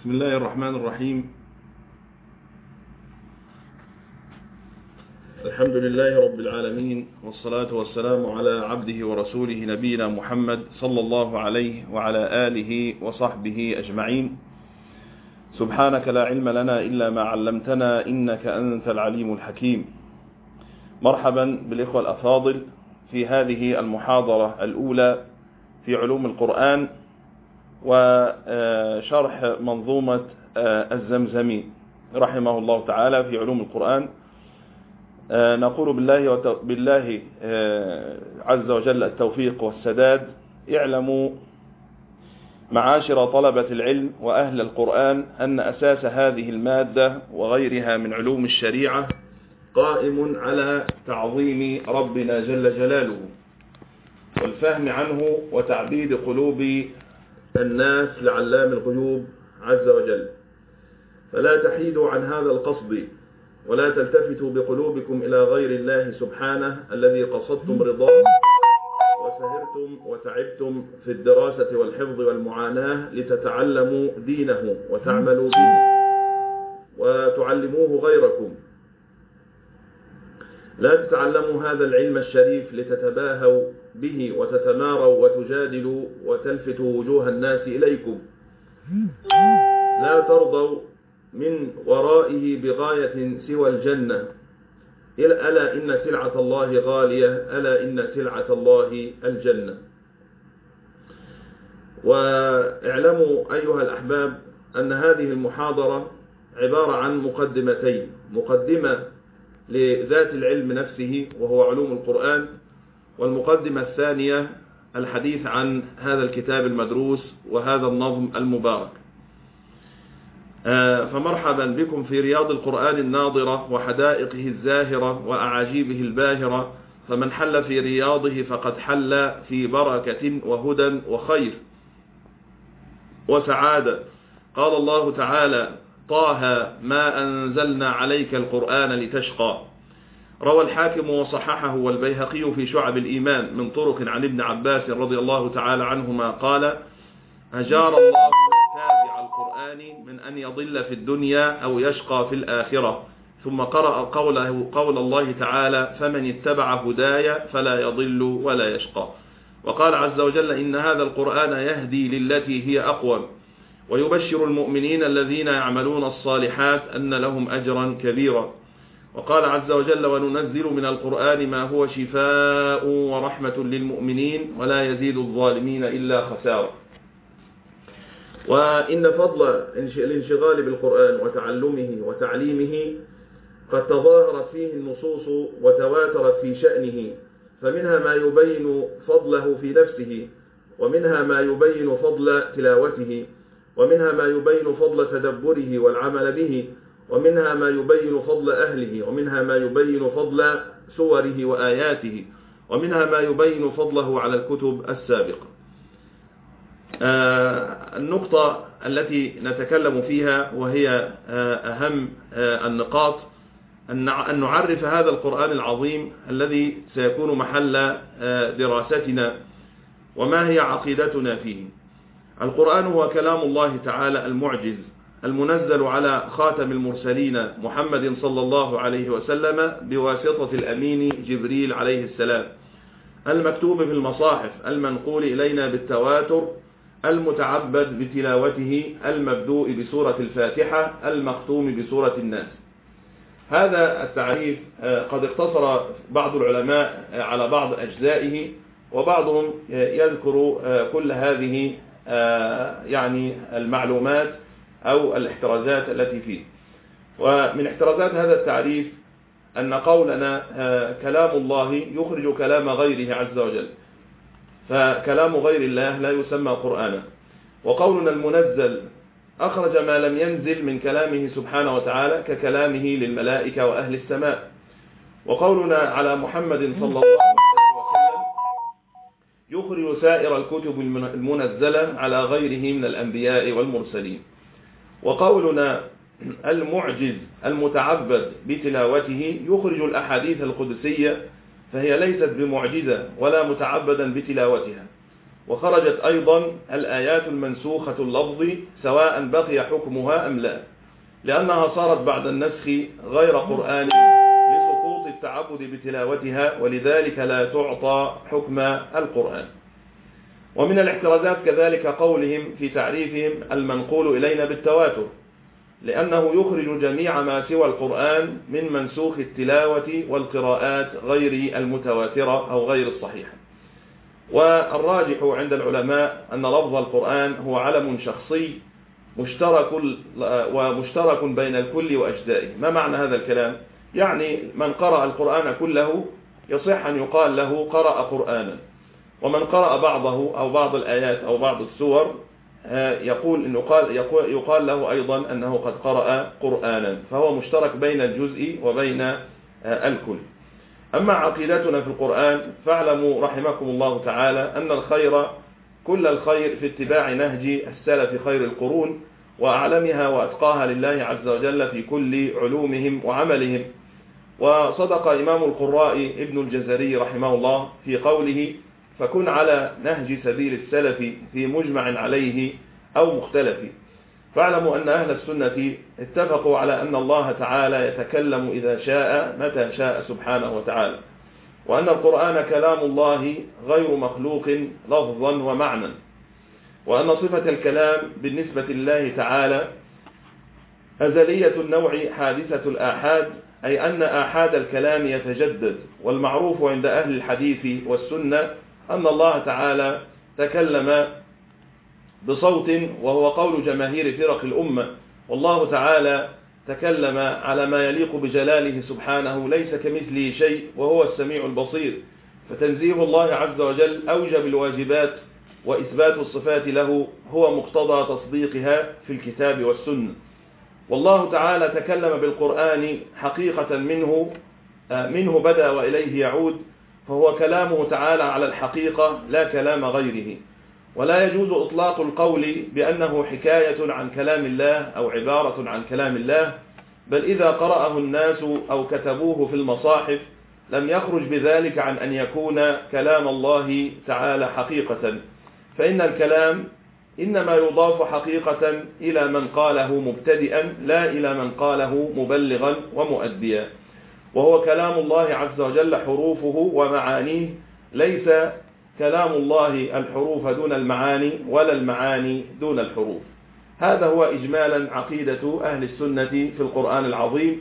بسم الله الرحمن الرحيم. الحمد لله رب العالمين، والصلاة والسلام على عبده ورسوله نبينا محمد صلى الله عليه وعلى آله وصحبه أجمعين. سبحانك لا علم لنا إلا ما علمتنا إنك أنت العليم الحكيم. مرحبا بالإخوة الأفاضل في هذه المحاضرة الأولى في علوم القرآن وشرح منظومة الزمزمي رحمه الله تعالى في علوم القرآن. نقول بالله عز وجل التوفيق والسداد. اعلموا معاشر طلبة العلم وأهل القرآن أن أساس هذه المادة وغيرها من علوم الشريعة قائم على تعظيم ربنا جل جلاله والفهم عنه وتعبيد قلوب الناس لعلام الغيوب عز وجل. فلا تحيدوا عن هذا القصد ولا تلتفتوا بقلوبكم إلى غير الله سبحانه الذي قصدتم رضاه وسهرتم وتعبتم في الدراسة والحفظ والمعاناة لتتعلموا دينه وتعملوا به وتعلموه غيركم. لا تتعلموا هذا العلم الشريف لتتباهوا به وتتماروا وتجادلوا وتلفتوا وجوه الناس إليكم. لا ترضوا من ورائه بغاية سوى الجنة. ألا إن سلعة الله غالية، ألا إن سلعة الله الجنة. واعلموا أيها الأحباب أن هذه المحاضرة عبارة عن مقدمتين: مقدمة لذات العلم نفسه وهو علوم القرآن، والمقدمة الثانية الحديث عن هذا الكتاب المدروس وهذا النظم المبارك. فمرحبا بكم في رياض القرآن الناظرة وحدائقه الزاهرة وأعاجيبه الباهرة. فمن حل في رياضه فقد حل في بركة وهدى وخير وسعادة. قال الله تعالى: طه ما أنزلنا عليك القرآن لتشقى. روى الحاكم وصححه والبيهقي في شعب الإيمان من طرق عن ابن عباس رضي الله تعالى عنهما قال: أجار الله تابع القرآن من أن يضل في الدنيا أو يشقى في الآخرة. ثم قرأ قول الله تعالى: فمن اتبع هداي فلا يضل ولا يشقى. وقال عز وجل: إن هذا القرآن يهدي للتي هي أقوم ويبشر المؤمنين الذين يعملون الصالحات أن لهم أجرا كبيرا. وقال عز وجل: وننزل من القرآن ما هو شفاء ورحمة للمؤمنين ولا يزيد الظالمين إلا خسارة. وإن فضل الانشغال بالقرآن وتعلمه وتعليمه قد تظاهرت فيه النصوص وتواترت في شأنه، فمنها ما يبين فضله في نفسه، ومنها ما يبين فضل تلاوته، ومنها ما يبين فضل تدبره والعمل به، ومنها ما يبين فضل أهله، ومنها ما يبين فضل سوره وآياته، ومنها ما يبين فضله على الكتب السابقة. النقطة التي نتكلم فيها وهي أهم النقاط أن نعرف هذا القرآن العظيم الذي سيكون محل دراستنا وما هي عقيدتنا فيه. القرآن هو كلام الله تعالى المعجز المنزل على خاتم المرسلين محمد صلى الله عليه وسلم بواسطة الأمين جبريل عليه السلام، المكتوب في المصاحف المنقول إلينا بالتواتر، المتعبد بتلاوته، المبدوء بسورة الفاتحة، المختوم بسورة الناس. هذا التعريف قد اقتصر بعض العلماء على بعض أجزائه، وبعضهم يذكر كل هذه يعني المعلومات أو الاحترازات التي فيه. ومن احترازات هذا التعريف أن قولنا كلام الله يخرج كلام غيره عز وجل، فكلام غير الله لا يسمى قرآنا. وقولنا المنزل أخرج ما لم ينزل من كلامه سبحانه وتعالى ككلامه للملائكة وأهل السماء. وقولنا على محمد صلى الله عليه وسلم يخرج سائر الكتب المنزلة على غيره من الأنبياء والمرسلين. وقولنا المعجز المتعبد بتلاوته يخرج الأحاديث القدسية، فهي ليست بمعجزة ولا متعبدا بتلاوتها. وخرجت أيضا الآيات المنسوخة اللفظ سواء بقي حكمها أم لا، لأنها صارت بعد النسخ غير قرآن لسقوط التعبد بتلاوتها، ولذلك لا تعطى حكم القرآن. ومن الاحترازات كذلك قولهم في تعريفهم المنقول إلينا بالتواتر، لأنه يخرج جميع ما سوى القرآن من منسوخ التلاوة والقراءات غير المتواترة أو غير الصحيحة. والراجح عند العلماء أن لفظ القرآن هو علم شخصي مشترك بين الكل وأجزائه. ما معنى هذا الكلام؟ يعني من قرأ القرآن كله يصح أن يقال له قرأ قرآنا، ومن قرأ بعضه أو بعض الآيات أو بعض السور يقال له أيضا أنه قد قرأ قرآنا، فهو مشترك بين الجزء وبين الكل. أما عقيدتنا في القرآن فاعلموا رحمكم الله تعالى أن الخير كل الخير في اتباع نهج السلف خير القرون وأعلمها وأتقاها لله عز وجل في كل علومهم وعملهم. وصدق إمام القراء ابن الجزري رحمه الله في قوله: فكن على نهج سبيل السلف في مجمع عليه أو مختلف. فاعلموا أن أهل السنة اتفقوا على أن الله تعالى يتكلم إذا شاء متى شاء سبحانه وتعالى، وأن القرآن كلام الله غير مخلوق لفظا ومعنى، وأن صفة الكلام بالنسبة لله تعالى أزلية النوع حادثة الآحاد، أي أن آحاد الكلام يتجدد. والمعروف عند أهل الحديث والسنة أن الله تعالى تكلم بصوت، وهو قول جماهير فرق الأمة، والله تعالى تكلم على ما يليق بجلاله سبحانه، ليس كمثله شيء وهو السميع البصير. فتنزيه الله عز وجل أوجب الواجبات، وإثبات الصفات له هو مقتضى تصديقها في الكتاب والسنة. والله تعالى تكلم بالقرآن حقيقة منه بدأ وإليه يعود، فهو كلامه تعالى على الحقيقة لا كلام غيره. ولا يجوز إطلاق القول بأنه حكاية عن كلام الله أو عبارة عن كلام الله، بل إذا قرأه الناس أو كتبوه في المصاحف لم يخرج بذلك عن أن يكون كلام الله تعالى حقيقة، فإن الكلام إنما يضاف حقيقة إلى من قاله مبتدئا لا إلى من قاله مبلغا ومؤديا. وهو كلام الله عز وجل حروفه ومعانيه، ليس كلام الله الحروف دون المعاني ولا المعاني دون الحروف. هذا هو إجمالا عقيدة أهل السنة في القرآن العظيم،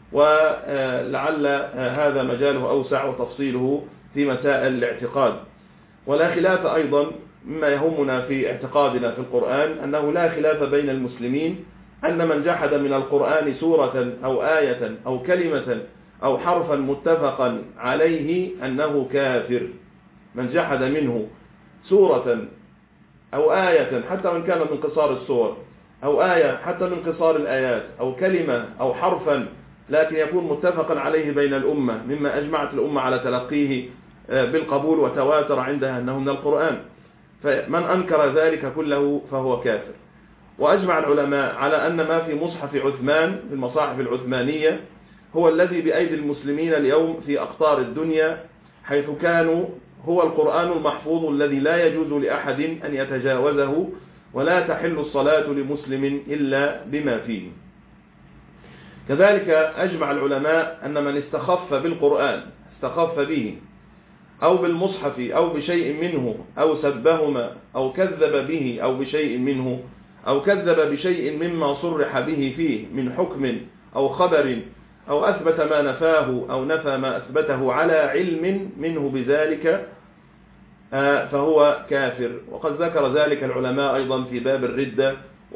ولعل هذا مجاله أوسع وتفصيله في مسائل الاعتقاد. ولا خلاف أيضا مما يهمنا في اعتقادنا في القرآن أنه لا خلاف بين المسلمين أن من جحد من القرآن سورة أو آية أو كلمة أو حرفا متفقا عليه أنه كافر. من جحد منه سورة أو آية حتى من كان من قصار السور، أو آية حتى من قصار الآيات، أو كلمة أو حرفا لكن يكون متفقا عليه بين الأمة مما أجمعت الأمة على تلقيه بالقبول وتواتر عندها أنه من القرآن، فمن أنكر ذلك كله فهو كافر. وأجمع العلماء على أن ما في مصحف عثمان في المصاحف العثمانية هو الذي بأيدي المسلمين اليوم في أقطار الدنيا، حيث كانوا هو القرآن المحفوظ الذي لا يجوز لأحد أن يتجاوزه، ولا تحل الصلاة لمسلم إلا بما فيه. كذلك أجمع العلماء أن من استخف بالقرآن استخف به أو بالمصحف أو بشيء منه أو سبهما أو كذب به أو بشيء منه أو كذب بشيء مما صرح به فيه من حكم أو خبر أو أثبت ما نفاه أو نفى ما أثبته على علم منه بذلك فهو كافر. وقد ذكر ذلك العلماء أيضا في باب الردة،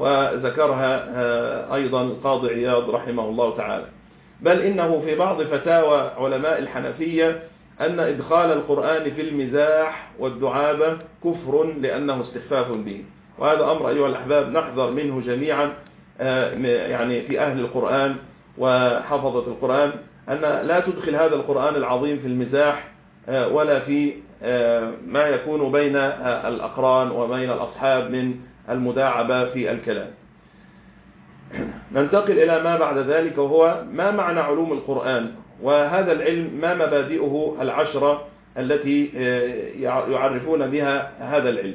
وذكرها أيضا القاضي عياض رحمه الله تعالى. بل إنه في بعض فتاوى علماء الحنفية أن إدخال القرآن في المزاح والدعابة كفر لأنه استخفاف به. وهذا أمر أيها الأحباب نحذر منه جميعا، يعني في أهل القرآن وحفظة القرآن، أن لا تدخل هذا القرآن العظيم في المزاح ولا في ما يكون بين الأقران وبين الأصحاب من المداعبة في الكلام. ننتقل إلى ما بعد ذلك، وهو ما معنى علوم القرآن، وهذا العلم ما مبادئه العشرة التي يعرفون بها هذا العلم.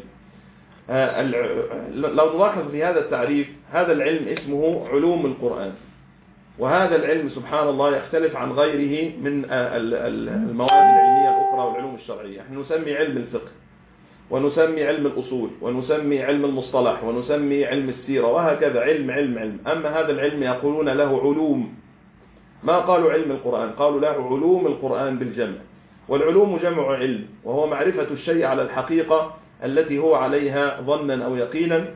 لو نلاحظ في هذا التعريف، هذا العلم اسمه علوم القرآن، وهذا العلم سبحان الله يختلف عن غيره من المواد العلمية الأخرى والعلوم الشرعية. نحن نسمي علم الفقه، ونسمي علم الأصول، ونسمي علم المصطلح، ونسمي علم السيرة، وهكذا علم علم علم. أما هذا العلم يقولون له علوم، ما قالوا علم القرآن، قالوا له علوم القرآن بالجمع. والعلوم جمع علم، وهو معرفة الشيء على الحقيقة التي هو عليها ظنا أو يقينا.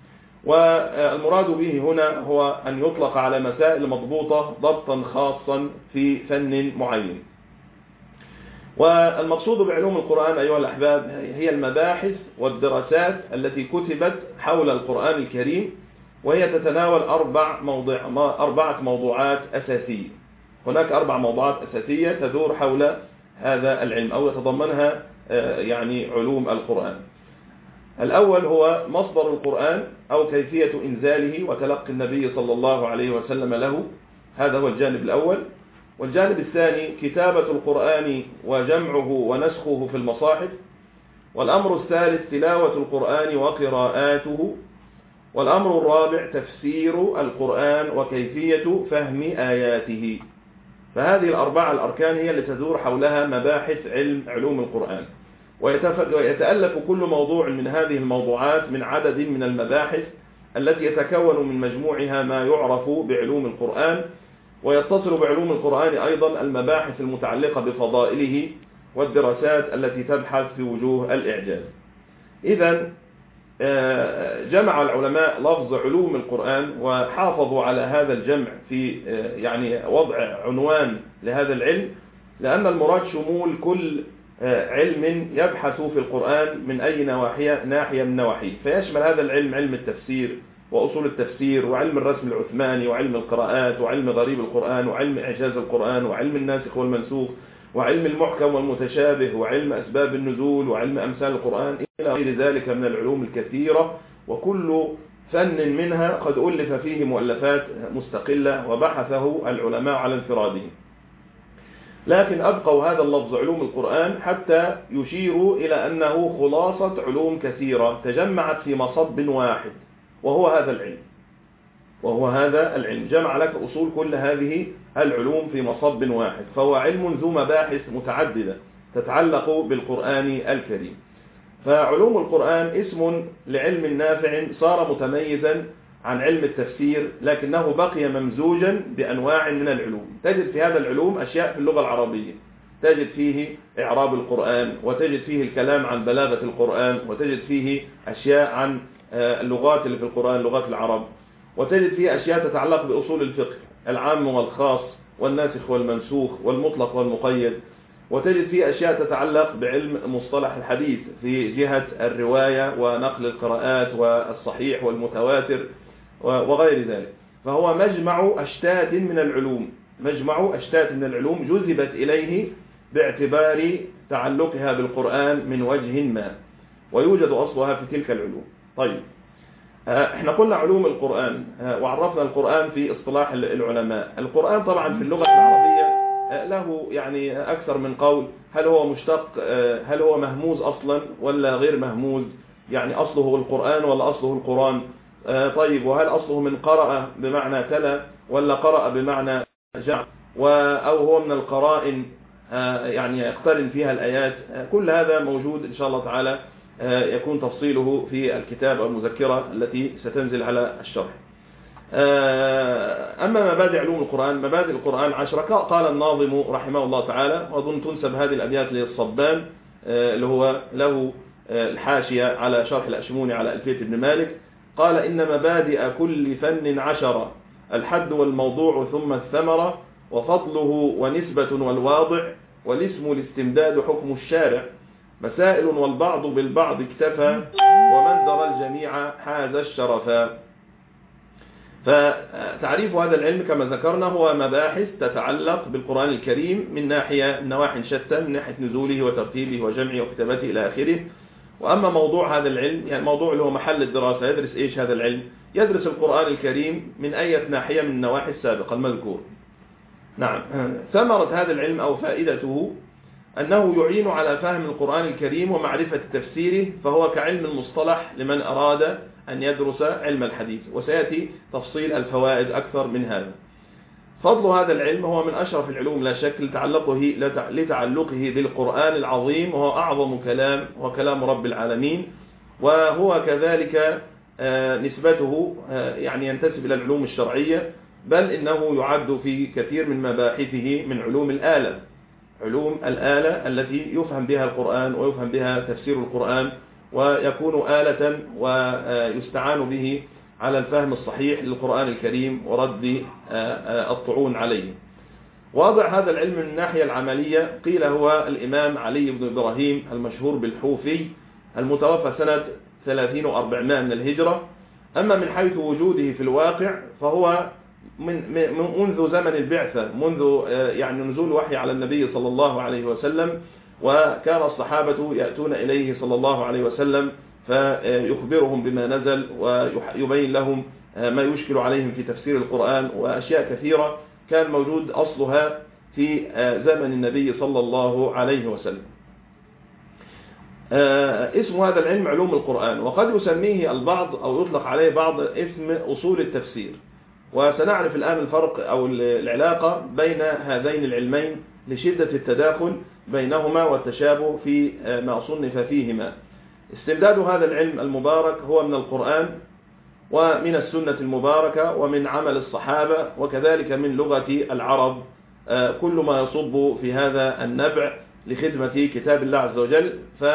والمراد به هنا هو أن يطلق على مسائل مضبوطة ضبطا خاصا في فن معين. والمقصود بعلوم القرآن أيها الأحباب هي المباحث والدراسات التي كتبت حول القرآن الكريم، وهي تتناول أربعة موضوعات أساسية. هناك 4 موضوعات أساسية تدور حول هذا العلم أو يتضمنها يعني علوم القرآن. الأول هو مصدر القرآن أو كيفية إنزاله وتلقي النبي صلى الله عليه وسلم له، هذا هو الجانب الأول. والجانب الثاني كتابة القرآن وجمعه ونسخه في المصاحف. والأمر الثالث تلاوة القرآن وقراءاته. والأمر الرابع تفسير القرآن وكيفية فهم آياته. فهذه ال4 الأركان هي التي تدور حولها مباحث علوم القرآن. ويتألف كل موضوع من هذه الموضوعات من عدد من المباحث التي يتكون من مجموعها ما يعرف بعلوم القرآن. ويتصل بعلوم القرآن أيضا المباحث المتعلقة بفضائله والدراسات التي تبحث في وجوه الإعجاز. إذن جمع العلماء لفظ علوم القرآن وحافظوا على هذا الجمع في يعني وضع عنوان لهذا العلم، لأن المراد شمول كل علم يبحث في القرآن من أي ناحية من نواحيه. فيشمل هذا العلم علم التفسير وأصول التفسير، وعلم الرسم العثماني، وعلم القراءات، وعلم غريب القرآن، وعلم إعجاز القرآن، وعلم الناسخ والمنسوخ، وعلم المحكم والمتشابه، وعلم أسباب النزول، وعلم أمثال القرآن، إلى غير ذلك من العلوم الكثيرة. وكل فن منها قد ألف فيه مؤلفات مستقلة وبحثه العلماء على انفرادهم. لكن أبقوا هذا اللفظ علوم القرآن حتى يشيروا إلى أنه خلاصة علوم كثيرة تجمعت في مصب واحد، وهو هذا العلم جمع لك أصول كل هذه العلوم في مصب واحد. فهو علم ذو مباحث متعددة تتعلق بالقرآن الكريم. فعلوم القرآن اسم لعلم نافع صار متميزا عن علم التفسير، لكنه بقي ممزوجا بأنواع من العلوم. تجد في هذا العلوم أشياء في اللغة العربية، تجد فيه إعراب القرآن، وتجد فيه الكلام عن بلاغة القرآن، وتجد فيه أشياء عن اللغات اللي في القرآن، لغات العرب، وتجد فيه أشياء تتعلق بأصول الفقه العام والخاص والناسخ والمنسوخ والمطلق والمقيد، وتجد فيه أشياء تتعلق بعلم مصطلح الحديث في جهة الرواية ونقل القراءات والصحيح والمتواتر وغير ذلك. فهو مجمع أشتات من العلوم جذبت إليه باعتبار تعلقها بالقرآن من وجه ما، ويوجد أصلها في تلك العلوم. طيب، احنا قلنا علوم القرآن وعرفنا القرآن في اصطلاح العلماء. القرآن طبعا في اللغة العربية له يعني أكثر من قول. هل هو مشتق، هل هو مهموز أصلا ولا غير مهموز؟ يعني أصله القرآن ولا أصله القرآن؟ طيب، وهل أصله من قرأ بمعنى تلا ولا قرأ بمعنى جمع، أو هو من القرائن يعني يقترن فيها الآيات؟ كل هذا موجود إن شاء الله تعالى، يكون تفصيله في الكتاب أو المذكرة التي ستنزل على الشرح. أما مبادئ علوم القرآن، مبادئ القرآن 10. قال الناظم رحمه الله تعالى، وأظن تنسب هذه الأبيات للصبان اللي هو له الحاشية على شرح الأشموني على ألفية ابن مالك. قال: إن مبادئ كل فن 10، الحد والموضوع ثم الثمرة، وفضله ونسبة والواضع، والاسم الاستمداد حكم الشارع، مسائل والبعض بالبعض اكتفى، ومن درى الجميع حاز الشرفا. فتعريف هذا العلم كما ذكرنا هو مباحث تتعلق بالقرآن الكريم من نواحي شتى، من ناحية نزوله وترتيبه وجمعه وكتابته إلى آخره. وأما موضوع هذا العلم، يعني موضوع اللي هو محل الدراسة، يدرس إيش هذا العلم؟ يدرس القرآن الكريم من أي ناحية من النواحي السابقة المذكور. نعم. ثمرة هذا العلم أو فائدته أنه يعين على فهم القرآن الكريم ومعرفة تفسيره، فهو كعلم المصطلح لمن أراد أن يدرس علم الحديث، وسيأتي تفصيل الفوائد أكثر من هذا. فضل هذا العلم هو من أشرف العلوم لا شك لتعلقه بالقرآن العظيم، وهو أعظم كلام وكلام رب العالمين، وهو كذلك نسبته يعني ينتسب إلى العلوم الشرعية، بل إنه يعد في كثير من مباحثه من علوم الآلة، علوم الآلة التي يفهم بها القرآن ويفهم بها تفسير القرآن، ويكون آلة ويستعان به على الفهم الصحيح للقرآن الكريم ورد الطعون عليه. واضع هذا العلم من الناحية العملية قيل هو الإمام علي بن إبراهيم المشهور بالحوفي المتوفى سنة 30 و400 من الهجرة. أما من حيث وجوده في الواقع فهو منذ زمن البعثة، منذ يعني نزول وحي على النبي صلى الله عليه وسلم، وكان الصحابة يأتون إليه صلى الله عليه وسلم فيخبرهم بما نزل ويبين لهم ما يشكل عليهم في تفسير القرآن، وأشياء كثيرة كان موجود أصلها في زمن النبي صلى الله عليه وسلم. اسم هذا العلم علوم القرآن، وقد يسميه البعض أو يطلق عليه بعض اسم أصول التفسير، وسنعرف الآن الفرق أو العلاقة بين هذين العلمين لشدة التداخل بينهما والتشابه في ما صنف فيهما. استمداد هذا العلم المبارك هو من القرآن ومن السنة المباركة ومن عمل الصحابة، وكذلك من لغة العرب، كل ما يصب في هذا النبع لخدمة كتاب الله عز وجل،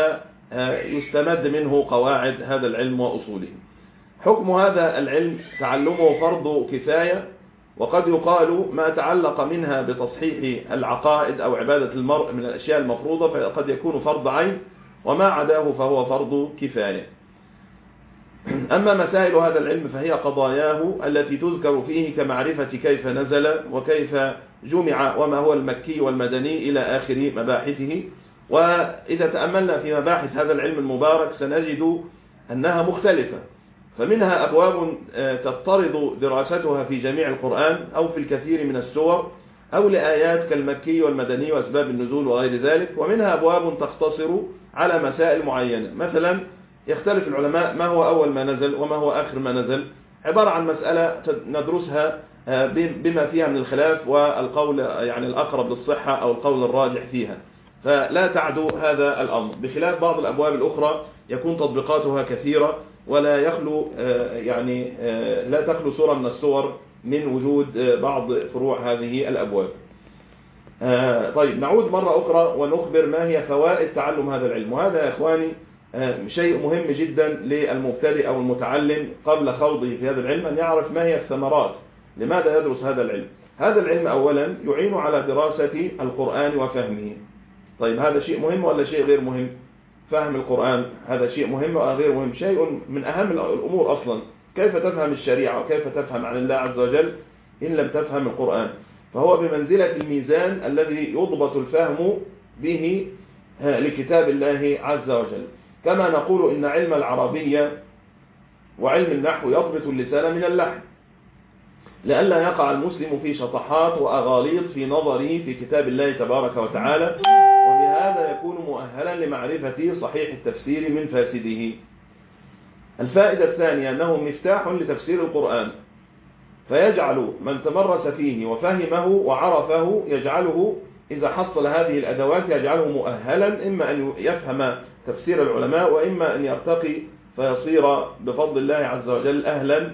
فيستمد منه قواعد هذا العلم وأصوله. حكم هذا العلم تعلمه فرض كفاية، وقد يقال ما تعلق منها بتصحيح العقائد أو عبادة المرء من الأشياء المفروضة فقد يكون فرض عين، وما عداه فهو فرض كفاية. أما مسائل هذا العلم فهي قضاياه التي تذكر فيه كمعرفة كيف نزل وكيف جمع وما هو المكي والمدني إلى آخر مباحثه. وإذا تأملنا في مباحث هذا العلم المبارك سنجد أنها مختلفة، فمنها أبواب تضطرد دراستها في جميع القرآن أو في الكثير من السور أو لآيات كالمكي والمدني وأسباب النزول وغير ذلك، ومنها أبواب تقتصر على مسائل معينة. مثلا يختلف العلماء ما هو أول ما نزل وما هو آخر ما نزل، عبارة عن مسألة ندرسها بما فيها من الخلاف والقول يعني الأقرب للصحة أو القول الراجح فيها، فلا تعدو هذا الأمر، بخلاف بعض الأبواب الأخرى يكون تطبيقاتها كثيرة ولا يخلو يعني لا تخلو صورة من الصور من وجود بعض فروع هذه الأبواب. طيب نعود مرة أخرى ونخبر ما هي فوائد تعلم هذا العلم. وهذا يا إخواني شيء مهم جدا للمبتدئ أو المتعلم قبل خوضه في هذا العلم، أن يعرف ما هي الثمرات، لماذا يدرس هذا العلم. هذا العلم أولا يعين على دراسة القرآن وفهمه. طيب هذا شيء مهم ولا شيء غير مهم؟ فهم القرآن هذا شيء مهم ولا غير مهم؟ شيء من أهم الأمور أصلا. كيف تفهم الشريعة وكيف تفهم عن الله عز وجل إن لم تفهم القرآن؟ فهو بمنزلة الميزان الذي يضبط الفهم به لكتاب الله عز وجل. كما نقول إن علم العربية وعلم النحو يضبط اللسان من اللحن، لئلا يقع المسلم في شطحات وأغاليط في نظره في كتاب الله تبارك وتعالى، وبهذا يكون مؤهلا لمعرفة صحيح التفسير من فاسده. الفائدة الثانية أنه مفتاح لتفسير القرآن، فيجعل من تمرس فيه وفهمه وعرفه يجعله إذا حصل هذه الأدوات يجعله مؤهلا إما أن يفهم تفسير العلماء وإما أن يرتقي فيصير بفضل الله عز وجل أهلا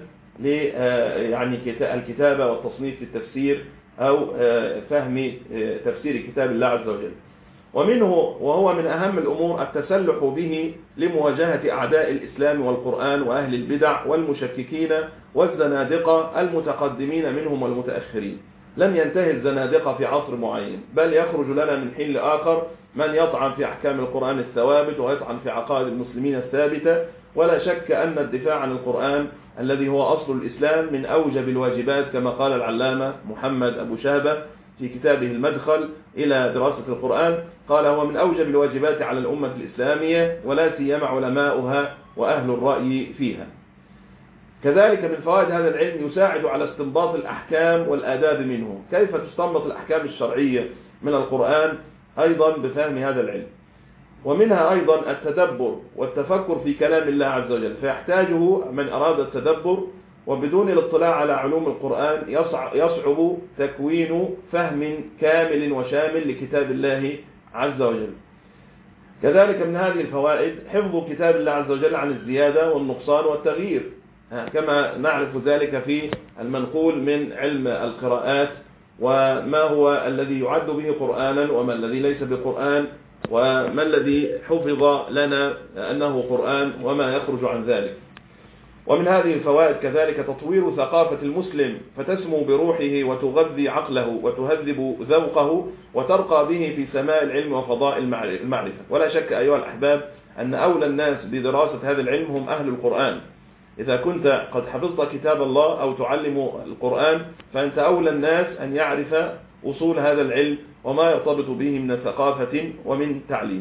يعني الكتابة والتصنيف في التفسير أو فهم تفسير كتاب الله عز وجل. ومنه وهو من أهم الأمور التسلح به لمواجهة أعداء الإسلام والقرآن وأهل البدع والمشككين والزنادقة المتقدمين منهم والمتأخرين. لم ينتهي الزنادقة في عصر معين، بل يخرج لنا من حين لآخر من يطعن في أحكام القرآن الثوابت ويطعن في عقائد المسلمين الثابتة. ولا شك أن الدفاع عن القرآن الذي هو أصل الإسلام من أوجب الواجبات، كما قال العلامة محمد أبو شهبة في كتابه المدخل إلى دراسة القرآن، قال هو من أوجب الواجبات على الأمة الإسلامية ولا سيما علماؤها وأهل الرأي فيها. كذلك من فوائد هذا العلم يساعد على استنباط الأحكام والآداب منه. كيف تستنبط الأحكام الشرعية من القرآن أيضا بفهم هذا العلم. ومنها أيضا التدبر والتفكر في كلام الله عز وجل، فيحتاجه من أراد التدبر، وبدون الاطلاع على علوم القرآن يصعب تكوين فهم كامل وشامل لكتاب الله عز وجل. كذلك من هذه الفوائد حفظ كتاب الله عز وجل عن الزيادة والنقصان والتغيير، كما نعرف ذلك في المنقول من علم القراءات، وما هو الذي يعد به قرآنا وما الذي ليس بقرآن، وما الذي حفظ لنا أنه قرآن وما يخرج عن ذلك. ومن هذه الفوائد كذلك تطوير ثقافة المسلم، فتسمو بروحه وتغذي عقله وتهذب ذوقه وترقى به في سماء العلم وفضاء المعرفة. ولا شك أيها الأحباب أن أولى الناس بدراسة هذا العلم هم أهل القرآن. إذا كنت قد حفظت كتاب الله أو تعلم القرآن فأنت أولى الناس أن يعرف أصول هذا العلم وما يرتبط به من ثقافة ومن تعليم.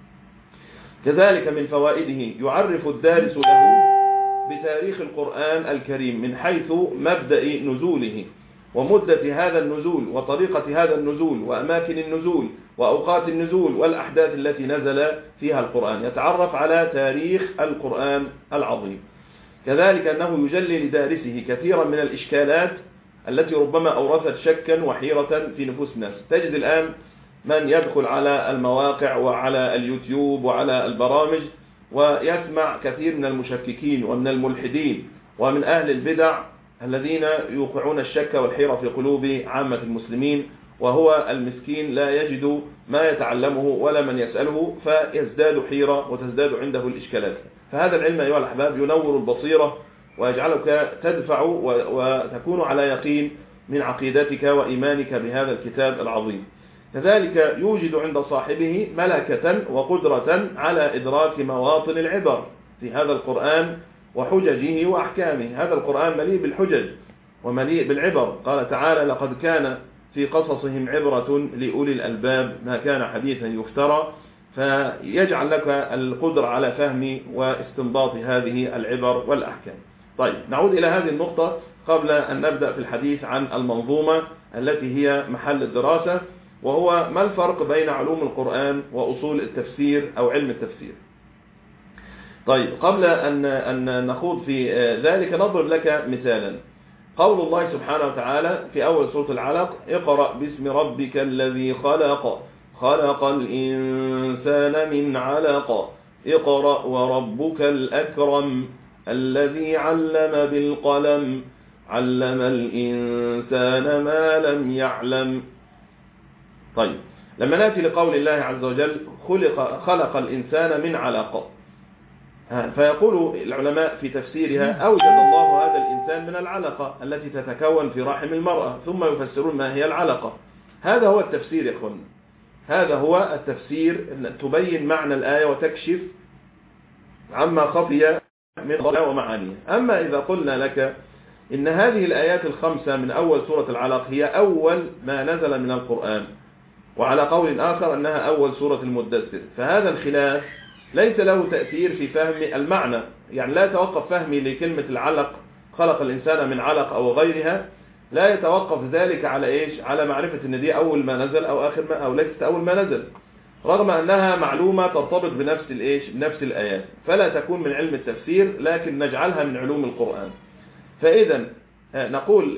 كذلك من فوائده يعرف الدارس له بتاريخ القرآن الكريم من حيث مبدأ نزوله ومدة هذا النزول وطريقة هذا النزول وأماكن النزول وأوقات النزول والأحداث التي نزل فيها القرآن، يتعرف على تاريخ القرآن العظيم. كذلك أنه يجلي لدارسه كثيرا من الإشكالات التي ربما أورثت شكا وحيرة في نفوس الناس. تجد الآن من يدخل على المواقع وعلى اليوتيوب وعلى البرامج ويسمع كثير من المشككين ومن الملحدين ومن أهل البدع الذين يوقعون الشك والحيرة في قلوب عامة المسلمين، وهو المسكين لا يجد ما يتعلمه ولا من يسأله فيزداد حيرة وتزداد عنده الإشكالات. فهذا العلم أيها الأحباب ينور البصيرة ويجعلك تدفع وتكون على يقين من عقيدتك وإيمانك بهذا الكتاب العظيم. كذلك يوجد عند صاحبه ملكة وقدرة على إدراك مواطن العبر في هذا القرآن وحججه وأحكامه. هذا القرآن مليء بالحجج ومليء بالعبر. قال تعالى: لقد كان في قصصهم عبرة لأولي الألباب ما كان حديثا يفترى. فيجعل لك القدرة على فهم واستنباط هذه العبر والأحكام. طيب، نعود إلى هذه النقطة قبل أن نبدأ في الحديث عن المنظومة التي هي محل الدراسة، وهو ما الفرق بين علوم القرآن وأصول التفسير أو علم التفسير. طيب، قبل أن نخوض في ذلك نضرب لك مثالا. قول الله سبحانه وتعالى في أول سورة العلق: اقرأ باسم ربك الذي خلق خلق الإنسان من علق اقرأ وربك الأكرم الذي علم بالقلم علم الإنسان ما لم يعلم. طيب، لما نأتي لقول الله عز وجل خلق الإنسان من علق، فيقول العلماء في تفسيرها: أوجد الله هذا الإنسان من العلقة التي تتكون في رحم المرأة، ثم يفسرون ما هي العلقة. هذا هو التفسير يا أخوان، هذا هو التفسير، تبين معنى الآية وتكشف عما خفي من ضلال ومعانيه. أما إذا قلنا لك إن هذه الآيات الخمسة من أول سورة العلق هي أول ما نزل من القرآن، وعلى قول آخر أنها أول سورة المدثر، فهذا الخلاف ليس له تأثير في فهم المعنى. يعني لا يتوقف فهمي لكلمة العلق خلق الإنسان من علق أو غيرها، لا يتوقف ذلك على إيش؟ على معرفة أن دي أول ما نزل أو آخر ما أو ليست أول ما نزل، رغم أنها معلومة ترتبط بنفس الإيش؟ بنفس الآيات، فلا تكون من علم التفسير لكن نجعلها من علوم القرآن. فإذا نقول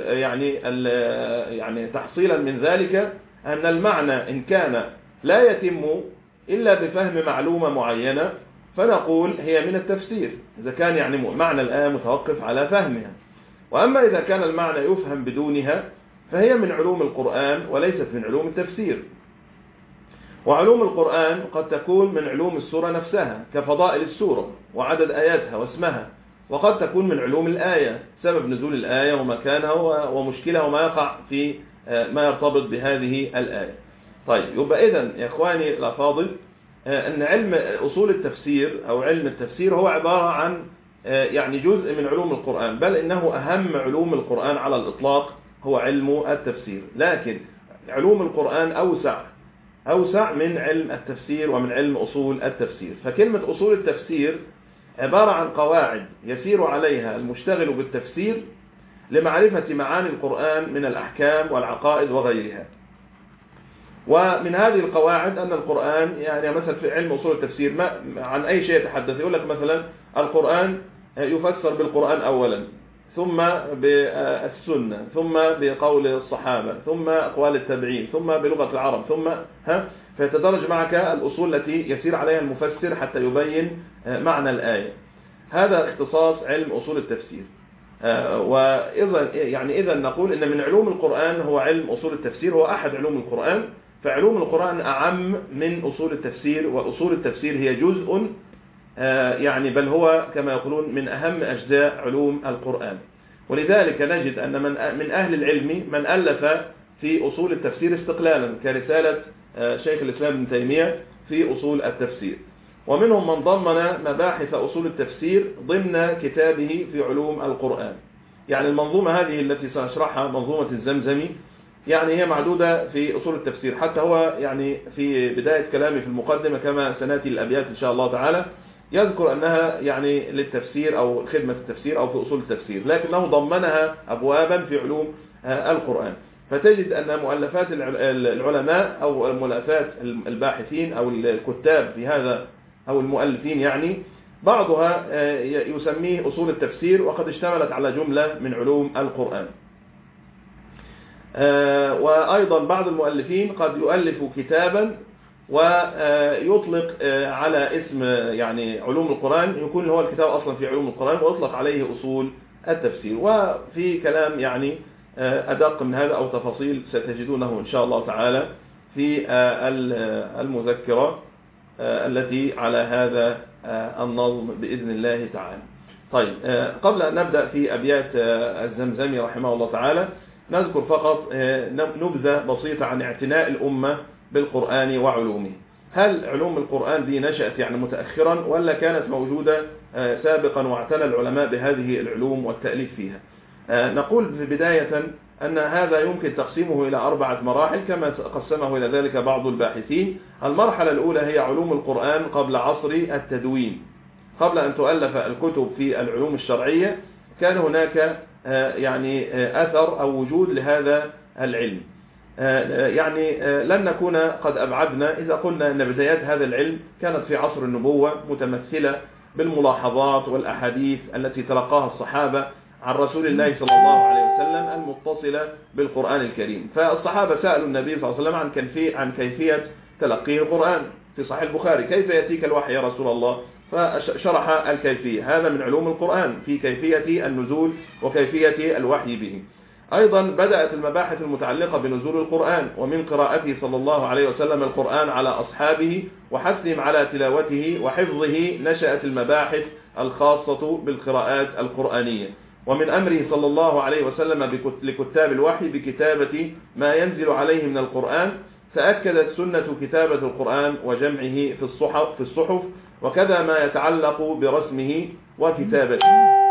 يعني تحصيلا من ذلك أن المعنى إن كان لا يتم إلا بفهم معلومة معينة فنقول هي من التفسير، إذا كان يعني معنى الآية متوقف على فهمها. وأما إذا كان المعنى يفهم بدونها فهي من علوم القرآن وليست من علوم التفسير. وعلوم القرآن قد تكون من علوم السورة نفسها كفضائل السورة وعدد آياتها واسمها، وقد تكون من علوم الآية سبب نزول الآية ومكانها ومشكلها وما يقع في ما يرتبط بهذه الآية. طيب، يبقى إذن يا إخواني الأفاضل أن علم أصول التفسير أو علم التفسير هو عبارة عن يعني جزء من علوم القرآن، بل إنه أهم علوم القرآن على الإطلاق هو علم التفسير. لكن علوم القرآن أوسع من علم التفسير ومن علم أصول التفسير. فكلمة أصول التفسير عبارة عن قواعد يسير عليها المشتغل بالتفسير لمعرفة معاني القرآن من الأحكام والعقائد وغيرها. ومن هذه القواعد أن القرآن يعني مثلا في علم أصول التفسير ما عن أي شيء يتحدث، يقول لك مثلا القرآن يفسر بالقرآن أولا، ثم بالسنة، ثم بقول الصحابة، ثم أقوال التابعين، ثم بلغة العرب، ثم فيتدرج معك الأصول التي يسير عليها المفسر حتى يبين معنى الآية. هذا اختصاص علم أصول التفسير. إذا نقول إن من علوم القرآن هو علم أصول التفسير، هو أحد علوم القرآن، فعلوم القرآن أعم من أصول التفسير، وأصول التفسير هي جزء بل هو كما يقولون من أهم أجزاء علوم القرآن. ولذلك نجد أن من أهل العلم من ألف في أصول التفسير استقلالا كرسالة شيخ الإسلام ابن تيمية في أصول التفسير، ومنهم من ضمن مباحث أصول التفسير ضمن كتابه في علوم القرآن. يعني المنظومة هذه التي سنشرحها منظومة الزمزمي هي معدودة في أصول التفسير، حتى هو في بداية كلامي في المقدمة كما سنأتي الأبيات إن شاء الله تعالى يذكر أنها للتفسير أو خدمة التفسير أو في أصول التفسير، لكنه ضمنها أبوابا في علوم القرآن. فتجد أن مؤلفات العلماء أو مؤلفات الباحثين أو الكتاب في هذا أو المؤلفين بعضها يسميه أصول التفسير، وقد اشتملت على جملة من علوم القرآن. وأيضا بعض المؤلفين قد يؤلف كتابا ويطلق على اسم علوم القرآن، يكون هو الكتاب أصلا في علوم القرآن ويطلق عليه أصول التفسير. وفي كلام أدق من هذا أو تفاصيل ستجدونه إن شاء الله تعالى في المذكرة التي على هذا النظم بإذن الله تعالى. طيب، قبل أن نبدأ في أبيات الزمزمي رحمه الله تعالى نذكر فقط نبذة بسيطة عن اعتناء الأمة بالقرآن وعلومه. هل علوم القرآن دي نشأت متأخرا ولا كانت موجودة سابقا واعتنى العلماء بهذه العلوم والتأليف فيها؟ نقول بداية أن هذا يمكن تقسيمه إلى 4 مراحل كما قسمه إلى ذلك بعض الباحثين. المرحلة الأولى هي علوم القرآن قبل عصر التدوين، قبل أن تؤلف الكتب في العلوم الشرعية كان هناك أثر أو وجود لهذا العلم. لن نكون قد أبعدنا إذا قلنا أن بدايات هذا العلم كانت في عصر النبوة متمثلة بالملاحظات والأحاديث التي تلقاها الصحابة عن رسول الله صلى الله عليه وسلم المتصلة بالقرآن الكريم. فالصحابة سألوا النبي صلى الله عليه وسلم عن كيفية تلقي القرآن في صحيح البخاري، كيف يأتيك الوحي يا رسول الله؟ فشرح الكيفية. هذا من علوم القرآن في كيفية النزول وكيفية الوحي به. أيضا بدأت المباحث المتعلقة بنزول القرآن ومن قراءته صلى الله عليه وسلم القرآن على أصحابه وحثهم على تلاوته وحفظه. نشأت المباحث الخاصة بالقراءات القرآنية، ومن أمره صلى الله عليه وسلم لكتاب الوحي بكتابة ما ينزل عليه من القرآن. تأكدت سنة كتابة القرآن وجمعه في الصحف، وكذا ما يتعلق برسمه وكتابته.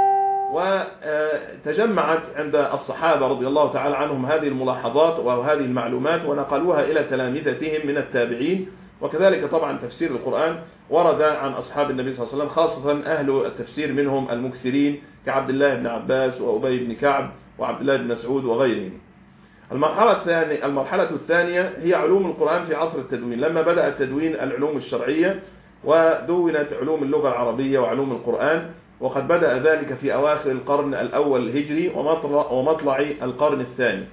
وتجمعت عند الصحابة رضي الله تعالى عنهم هذه الملاحظات وهذه المعلومات ونقلوها إلى تلامذتهم من التابعين. وكذلك طبعا تفسير القرآن ورد عن أصحاب النبي صلى الله عليه وسلم، خاصة أهل التفسير منهم المكثرين كعبد الله بن عباس وأبي بن كعب وعبد الله بن مسعود وغيرهم. المرحلة الثانية هي علوم القرآن في عصر التدوين، لما بدأ التدوين العلوم الشرعية ودونت علوم اللغة العربية وعلوم القرآن، وقد بدأ ذلك في أواخر القرن الأول الهجري ومطلع القرن الثاني.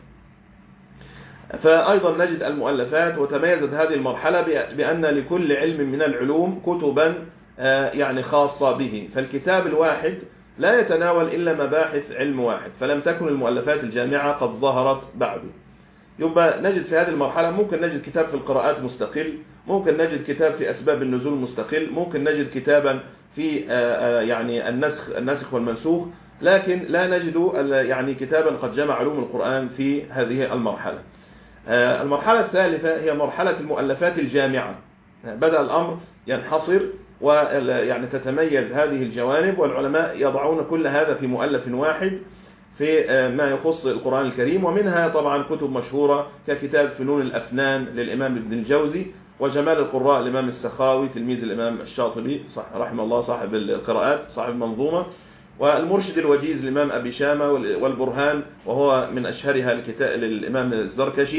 فأيضا نجد المؤلفات، وتميزت هذه المرحلة بأن لكل علم من العلوم كتبا خاصة به، فالكتاب الواحد لا يتناول إلا مباحث علم واحد، فلم تكن المؤلفات الجامعة قد ظهرت بعد. يبقى نجد في هذه المرحلة ممكن نجد كتاب في القراءات مستقل، ممكن نجد كتاب في أسباب النزول مستقل، ممكن نجد كتابا في النسخ والمنسوخ، لكن لا نجد كتابا قد جمع علوم القرآن في هذه المرحلة. المرحلة الثالثة هي مرحلة المؤلفات الجامعة. بدأ الأمر ينحصر تتميز هذه الجوانب، والعلماء يضعون كل هذا في مؤلف واحد في ما يخص القرآن الكريم. ومنها طبعا كتب مشهورة ككتاب فنون الأفنان للإمام ابن الجوزي، وجمال القراء الإمام السخاوي تلميذ الإمام الشاطبي رحمه الله صاحب القراءات صاحب المنظومة، والمرشد الوجيز الإمام أبي شامة، والبرهان وهو من أشهرها للإمام الزركشي،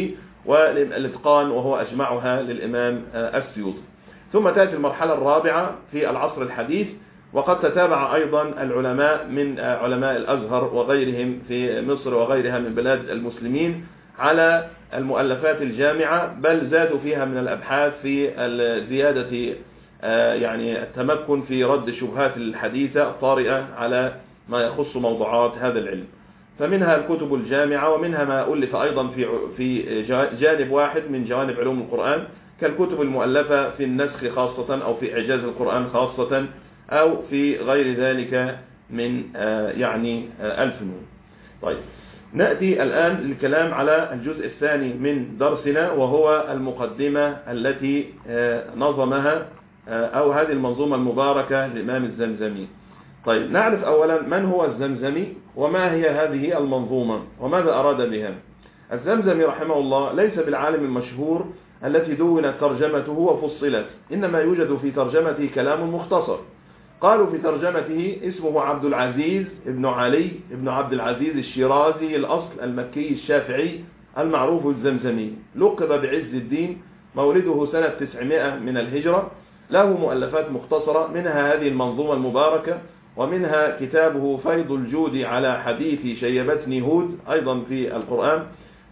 والإتقان وهو أجمعها للإمام السيوطي. ثم تأتي المرحلة الرابعة في العصر الحديث، وقد تتابع أيضا العلماء من علماء الأزهر وغيرهم في مصر وغيرها من بلاد المسلمين على المؤلفات الجامعة، بل زادوا فيها من الأبحاث في زيادة يعني التمكن في رد الشبهات الحديثة الطارئة على ما يخص موضوعات هذا العلم. فمنها الكتب الجامعة، ومنها ما ألف أيضا في جانب واحد من جوانب علوم القرآن، كالكتب المؤلفة في النسخ خاصة أو في إعجاز القرآن خاصة أو في غير ذلك من يعني الفنون. طيب، نأتي الآن للكلام على الجزء الثاني من درسنا، وهو المقدمة التي نظمها أو هذه المنظومة المباركة للإمام الزمزمي. طيب، نعرف أولا من هو الزمزمي وما هي هذه المنظومة وماذا أراد بها. الزمزمي رحمه الله ليس بالعالم المشهور التي دونت ترجمته وفصلت، إنما يوجد في ترجمته كلام مختصر. قالوا في ترجمته اسمه عبد العزيز ابن علي ابن عبد العزيز الشيرازي الأصل المكي الشافعي المعروف الزمزمي، لقب بعز الدين، مولده سنة 900 من الهجرة، له مؤلفات مختصرة، منها هذه المنظومة المباركة، ومنها كتابه فيض الجود على حديث شيبتني هود أيضا في القرآن،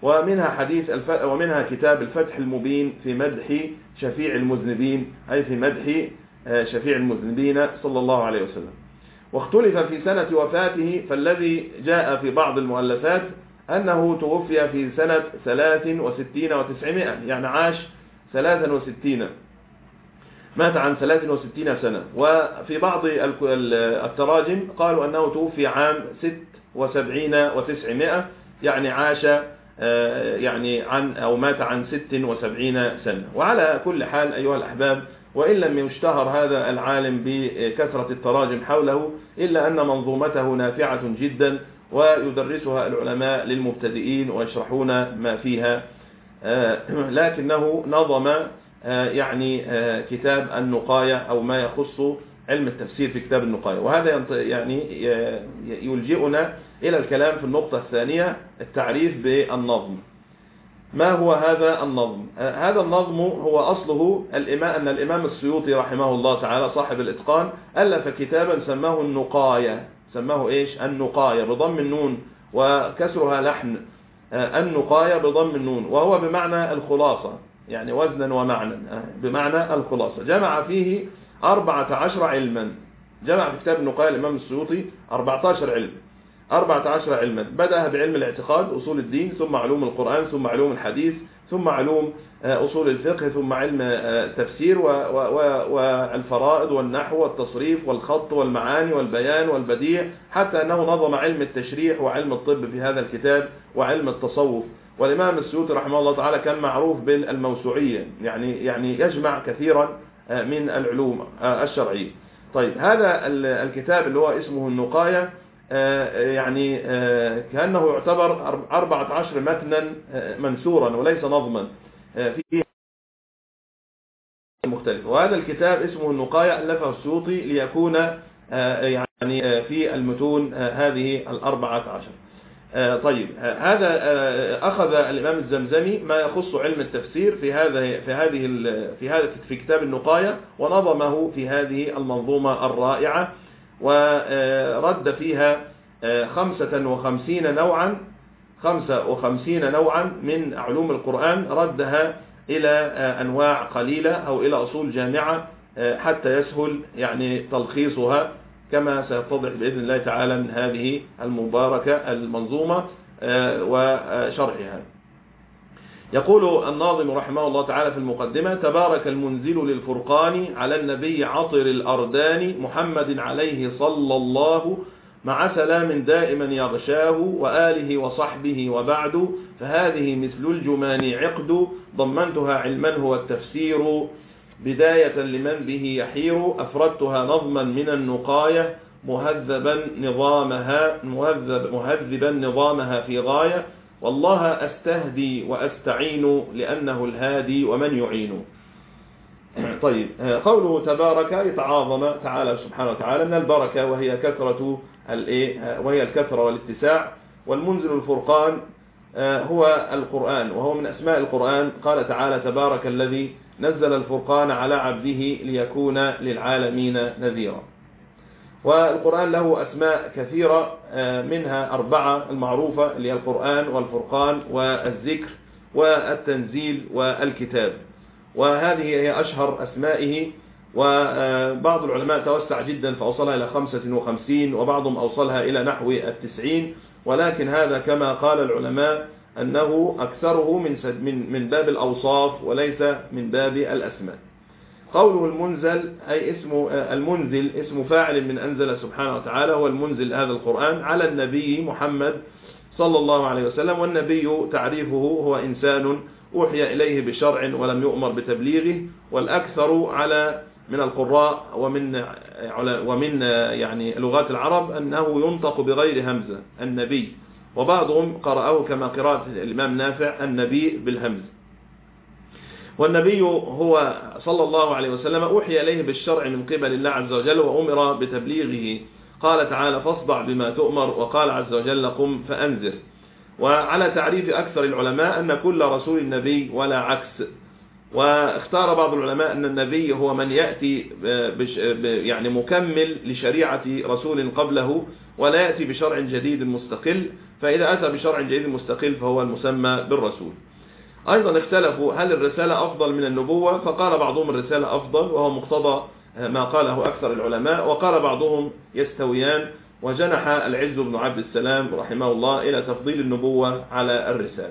ومنها كتاب الفتح المبين في مدح شفيع المذنبين، أي في مدح شفيع المذنبين صلى الله عليه وسلم. واختلف في سنة وفاته، فالذي جاء في بعض المؤلفات أنه توفي في سنة 63 و900، يعني عاش 63، مات عن 63 سنة. وفي بعض التراجم قالوا أنه توفي عام 76 و900، يعني عاش يعني مات عن 76 سنة. وعلى كل حال أيها الأحباب، وإن لم يشتهر هذا العالم بكثرة التراجم حوله، إلا أن منظومته نافعة جدا، ويدرسها العلماء للمبتدئين ويشرحون ما فيها، لكنه نظم يعني كتاب النقاية أو ما يخص علم التفسير في كتاب النقاية. وهذا يعني يلجئنا إلى الكلام في النقطة الثانية، التعريف بالنظم. ما هو هذا النظم؟ هذا النظم هو أصله أن الإمام السيوطي رحمه الله تعالى صاحب الإتقان ألف كتابا سماه النقاية. سماه إيش؟ النقاية بضم النون وكسرها لحن، النقاية بضم النون، وهو بمعنى الخلاصة، يعني وزنا ومعنى بمعنى الخلاصة. جمع فيه 14 علما. جمع في كتاب النقاية الإمام السيوطي 14 علم، 14 علما. بدأ بعلم الاعتقاد أصول الدين، ثم علوم القرآن، ثم علوم الحديث، ثم علوم أصول الفقه، ثم علم التفسير والفرائض والنحو والتصريف والخط والمعاني والبيان والبديع، حتى أنه نظم علم التشريح وعلم الطب في هذا الكتاب وعلم التصوف. والإمام السيوطي رحمه الله تعالى كان معروف بالموسوعية، يعني يجمع كثيرا من العلوم الشرعية. طيب، هذا الكتاب اللي هو اسمه النقاية يعني كأنه يعتبر 14 متنا منثورا وليس نظما فيه مختلف. وهذا الكتاب اسمه النقاية ألفه السيوطي ليكون يعني في المتون هذه 14. طيب، هذا أخذ الإمام الزمزمي ما يخص علم التفسير في كتاب النقاية، ونظمه في هذه المنظومة الرائعة، ورد فيها 55 نوعا من علوم القرآن، ردها إلى أنواع قليلة أو إلى أصول جامعة حتى يسهل يعني تلخيصها، كما سيتضح بإذن الله تعالى من هذه المباركة المنظومة وشرحها. يقول الناظم رحمه الله تعالى في المقدمة: تبارك المنزل للفرقان على النبي عطر الأردان محمد عليه صلى الله مع سلام دائما يغشاه وآله وصحبه وبعد، فهذه مثل الجمان عقد ضمنتها علما هو التفسير بداية لمن به يحير أفردتها نظما من النقاية مهذبا نظامها في غاية والله أستهدي وأستعين لأنه الهادي ومن يعين. طيب، قوله تبارك يتعاظم تعالى سبحانه وتعالى من البركة، وهي الكثرة والاتساع. والمنزل الفرقان هو القرآن، وهو من أسماء القرآن. قال تعالى: تبارك الذي نزل الفرقان على عبده ليكون للعالمين نذيرا. والقرآن له أسماء كثيرة، منها 4 المعروفة اللي هي القرآن والفرقان والذكر والتنزيل والكتاب، وهذه هي أشهر أسمائه. وبعض العلماء توسع جدا فأوصلها إلى 55، وبعضهم أوصلها إلى نحو 90، ولكن هذا كما قال العلماء أنه أكثره من باب الأوصاف وليس من باب الأسماء. قوله المنزل أي اسم المنزل، اسم فاعل من أنزل سبحانه وتعالى، هو المنزل هذا القرآن على النبي محمد صلى الله عليه وسلم. والنبي تعريفه هو إنسان أوحي إليه بشرع ولم يؤمر بتبليغه، والأكثر على من القراء ومن يعني لغات العرب أنه ينطق بغير همزة النبي، وبعضهم قرأه كما قراءة الإمام نافع النبي بالهمز. والنبي هو صلى الله عليه وسلم أوحي إليه بالشرع من قبل الله عز وجل وأمر بتبليغه. قال تعالى: فاصدع بما تؤمر، وقال عز وجل: قم فأنذر. وعلى تعريف أكثر العلماء أن كل رسول نبي ولا عكس. واختار بعض العلماء أن النبي هو من يأتي يعني مكمل لشريعة رسول قبله، ولا يأتي بشرع جديد مستقل، فإذا أتى بشرع جديد مستقل فهو المسمى بالرسول. أيضا اختلفوا هل الرسالة أفضل من النبوة، فقال بعضهم الرسالة أفضل، وهو مقتضى ما قاله أكثر العلماء، وقال بعضهم يستويان، وجنح العز بن عبد السلام رحمه الله إلى تفضيل النبوة على الرسالة.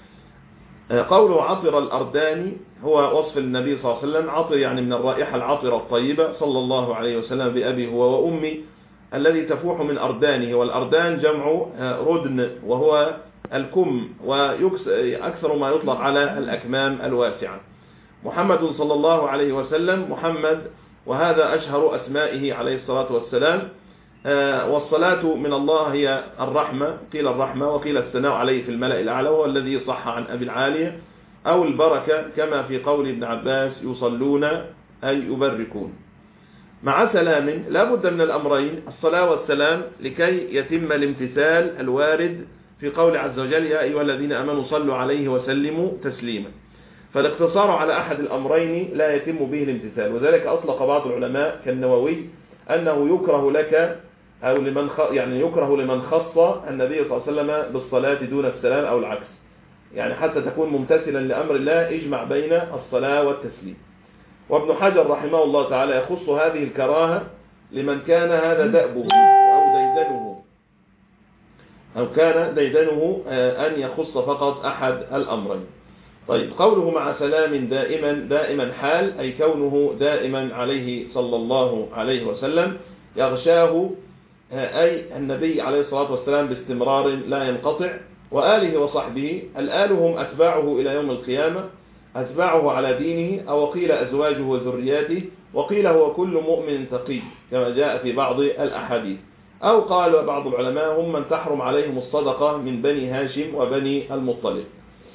قوله عطر الأرداني هو وصف النبي صلى الله عليه وسلم. عطر يعني من الرائحة العطرة الطيبة صلى الله عليه وسلم بأبي هو وأمي، الذي تفوح من أردانه، والأردان جمع ردن وهو الكم، وأكثر ما يطلق على الأكمام الواسعة. محمد صلى الله عليه وسلم محمد، وهذا أشهر أسمائه عليه الصلاة والسلام. والصلاة من الله هي الرحمة، قيل الرحمة وقيل الثناء عليه في الملأ الأعلى، وهو الذي صح عن أبي العالية، أو البركة كما في قول ابن عباس: يصلون أي يبركون. مع سلام لا بد من الأمرين، الصلاة والسلام، لكي يتم الامتثال الوارد في قول عز وجل: يا أيها الذين آمنوا صلوا عليه وسلموا تسليما. فالاقتصار على أحد الأمرين لا يتم به الامتثال، وذلك أطلق بعض العلماء كالنووي أنه يكره لك أو يعني يكره لمن خص النبي صلى الله عليه وسلم بالصلاة دون السلام أو العكس، يعني حتى تكون ممتثلا لأمر الله اجمع بين الصلاة والتسليم. وابن حجر رحمه الله تعالى يخص هذه الكراهة لمن كان هذا دأبه أو كان ديدنه أن يخص فقط أحد الأمرين. طيب، قوله مع سلام دائما حال، أي كونه دائما عليه صلى الله عليه وسلم، يغشاه أي النبي عليه الصلاة والسلام باستمرار لا ينقطع، وآله وصحبه. الآل هم أتباعه إلى يوم القيامة، أتباعه على دينه، أو قيل أزواجه وذرياته، وقيل هو كل مؤمن تقي كما جاء في بعض الأحاديث. أو قال بعض العلماء: هم من تحرم عليهم الصدقة من بني هاشم وبني المطلب.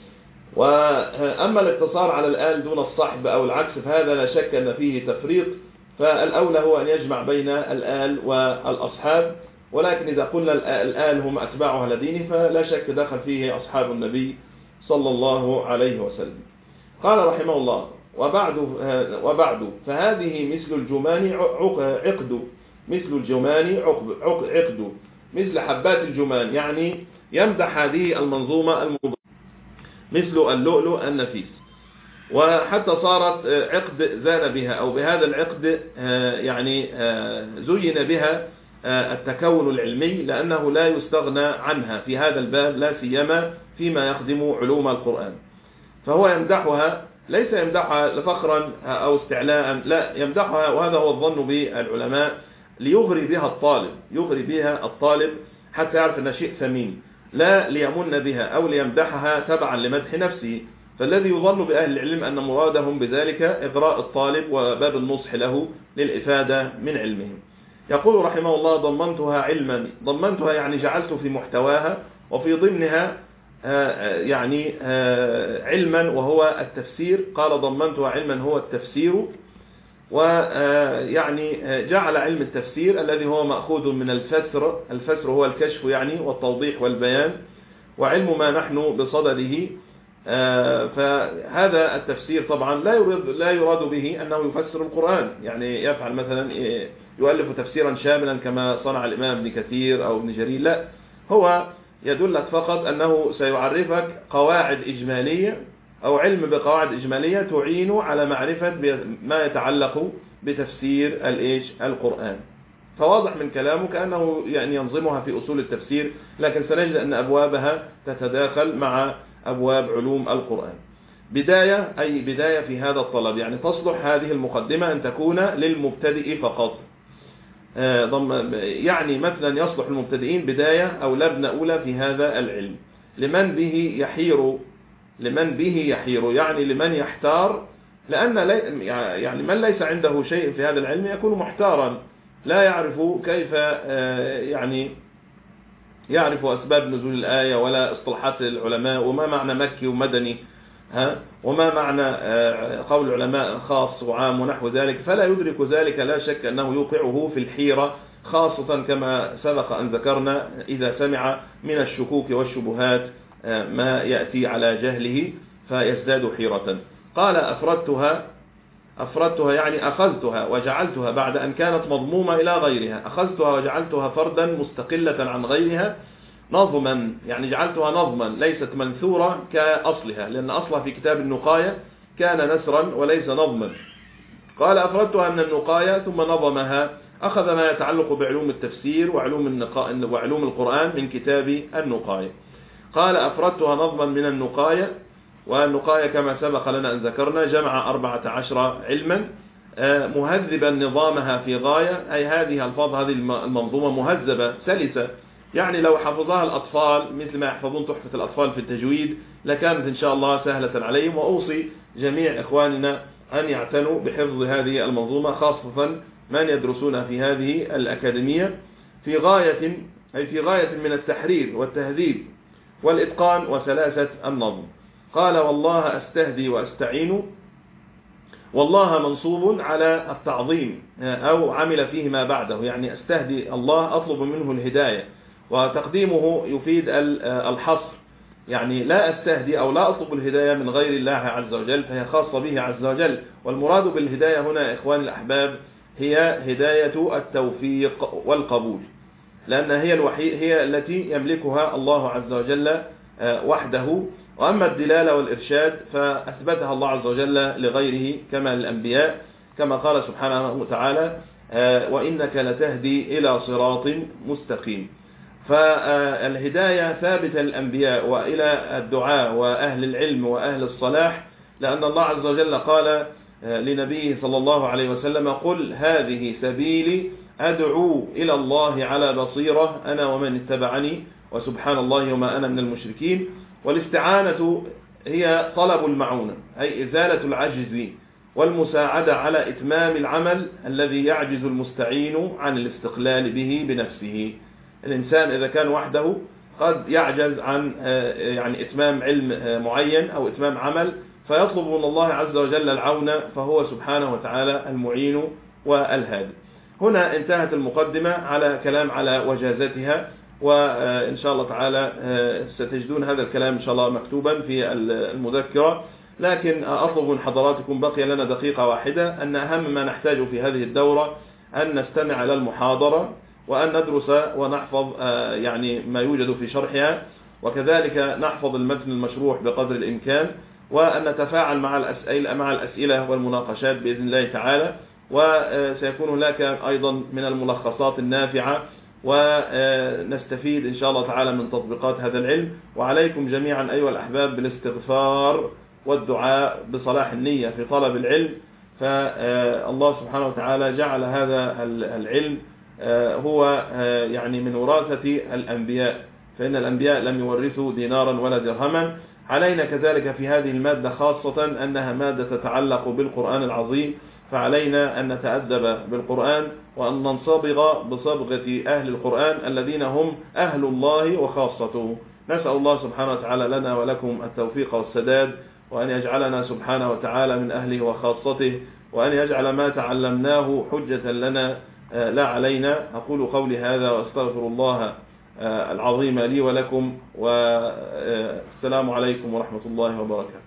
وأما الاقتصار على الآل دون الصحب أو العكس فهذا لا شك أن فيه تفريط، فالأولى هو أن يجمع بين الآل والأصحاب. ولكن إذا قلنا الآل هم أتباعه على دينه فلا شك دخل فيه أصحاب النبي صلى الله عليه وسلم. قال رحمه الله: وبعد فهذه مثل الجمان عقد، مثل الجمان عقد، مثل حبات الجمان، يعني يمدح هذه المنظومة المباركة مثل اللؤلؤ النفيس. وحتى صارت عقد زان بها، أو بهذا العقد يعني زين بها التكون العلمي، لأنه لا يستغنى عنها في هذا الباب، لا سيما فيما يخدم علوم القرآن. فهو يمدحها، ليس يمدحها لفخرا أو استعلاء، لا، يمدحها، وهذا هو الظن بالعلماء، ليغري بها الطالب حتى يعرف أن شيء ثمين، لا ليمن بها أو ليمدحها تبعا لمدح نفسه. فالذي يظن بأهل العلم أن مرادهم بذلك إغراء الطالب وباب النصح له للإفادة من علمهم. يقول رحمه الله: ضمنتها علما، ضمنتها يعني جعلت في محتواها وفي ضمنها يعني علما وهو التفسير. قال: ضمنتها علما هو التفسير، ويعني جعل علم التفسير الذي هو مأخوذ من الفسر هو الكشف يعني والتوضيح والبيان، وعلم ما نحن بصدده. فهذا التفسير طبعا لا يراد به أنه يفسر القرآن، يعني يفعل مثلا يؤلف تفسيرا شاملا كما صنع الإمام ابن كثير أو ابن جرير، لا، هو يدلك فقط أنه سيعرفك قواعد إجمالية أو علم بقواعد إجمالية تعين على معرفة ما يتعلق بتفسير القرآن. فواضح من كلامه كأنه يعني ينظمها في أصول التفسير، لكن سنجد أن أبوابها تتداخل مع أبواب علوم القرآن. بداية، أي بداية في هذا الطلب، يعني تصلح هذه المقدمة أن تكون للمبتدئ فقط. يعني مثلا يصلح المبتدئين بداية أو لبنة أولى في هذا العلم. لمن به يحير يعني لمن يحتار، لأن يعني من ليس عنده شيء في هذا العلم يكون محتارا، لا يعرف كيف يعني يعرف أسباب نزول الآية ولا اصطلاحات العلماء، وما معنى مكي ومدني، وما معنى قول العلماء خاص وعام ونحو ذلك، فلا يدرك ذلك. لا شك أنه يوقعه في الحيرة، خاصة كما سبق أن ذكرنا إذا سمع من الشكوك والشبهات ما يأتي على جهله فيزداد حيرة. قال أفردتها يعني أخذتها وجعلتها بعد أن كانت مضمومة إلى غيرها، أخذتها وجعلتها فردا مستقلة عن غيرها، نظما يعني جعلتها نظما ليست منثورة كأصلها، لأن أصلها في كتاب النقاية كان نثرا وليس نظما. قال أفردتها من النقاية ثم نظمها، أخذ ما يتعلق بعلوم التفسير وعلوم القرآن من كتاب النقاية. قال أفردتها نظما من النقاية، والنقاية كما سبق لنا أن ذكرنا جمع 14 علما، مهذبا نظامها في غاية، أي هذه الفاظ هذه المنظومة مهذبة سلسة، يعني لو حفظها الأطفال مثل ما يحفظون تحفة الأطفال في التجويد لكانت إن شاء الله سهلة عليهم. وأوصي جميع إخواننا أن يعتنوا بحفظ هذه المنظومة، خاصة من يدرسون في هذه الأكاديمية، في غاية من التحرير والتهذيب والإتقان وسلاسة النظم. قال والله أستهدي وأستعين، والله منصوب على التعظيم أو عمل فيه ما بعده، يعني أستهدي الله أطلب منه الهداية، وتقديمه يفيد الحصر، يعني لا أستهدي أو لا أطلب الهداية من غير الله عز وجل، فهي خاصة به عز وجل. والمراد بالهداية هنا إخواني الأحباب هي هداية التوفيق والقبول، لأن هي التي يملكها الله عز وجل وحده. وأما الدلالة والإرشاد فأثبتها الله عز وجل لغيره كما للأنبياء، كما قال سبحانه وتعالى وإنك لتهدي إلى صراط مستقيم. فالهداية ثابتة للأنبياء وإلى الدعاء وأهل العلم وأهل الصلاح، لأن الله عز وجل قال لنبيه صلى الله عليه وسلم قل هذه سبيلي أدعو إلى الله على بصيرة أنا ومن اتبعني وسبحان الله وما أنا من المشركين. والاستعانة هي طلب المعونة، أي إزالة العجز والمساعدة على إتمام العمل الذي يعجز المستعين عن الاستقلال به بنفسه. الإنسان إذا كان وحده قد يعجز عن يعني إتمام علم معين أو إتمام عمل، فيطلب من الله عز وجل العون، فهو سبحانه وتعالى المعين والهادي. هنا انتهت المقدمة على كلام على وجازتها، وإن شاء الله تعالى ستجدون هذا الكلام إن شاء الله مكتوبا في المذكرة. لكن أطلب من حضراتكم، بقي لنا دقيقة واحدة، أن أهم ما نحتاج في هذه الدورة أن نستمع إلى المحاضرة وأن ندرس ونحفظ يعني ما يوجد في شرحها، وكذلك نحفظ المتن المشروح بقدر الإمكان، وأن نتفاعل مع الأسئلة والمناقشات بإذن الله تعالى. وسيكون هناك أيضا من الملخصات النافعة، ونستفيد إن شاء الله تعالى من تطبيقات هذا العلم. وعليكم جميعا أيها الأحباب بالاستغفار والدعاء بصلاح النية في طلب العلم، فالله سبحانه وتعالى جعل هذا العلم هو يعني من وراثة الأنبياء، فإن الأنبياء لم يورثوا دينارا ولا درهما. علينا كذلك في هذه المادة خاصة أنها مادة تتعلق بالقرآن العظيم، فعلينا أن نتأدب بالقرآن وأن ننصبغ بصبغة أهل القرآن الذين هم أهل الله وخاصته. نسأل الله سبحانه وتعالى لنا ولكم التوفيق والسداد، وأن يجعلنا سبحانه وتعالى من أهله وخاصته، وأن يجعل ما تعلمناه حجة لنا لا علينا. أقول قولي هذا وأستغفر الله العظيمة لي ولكم، والسلام عليكم ورحمة الله وبركاته.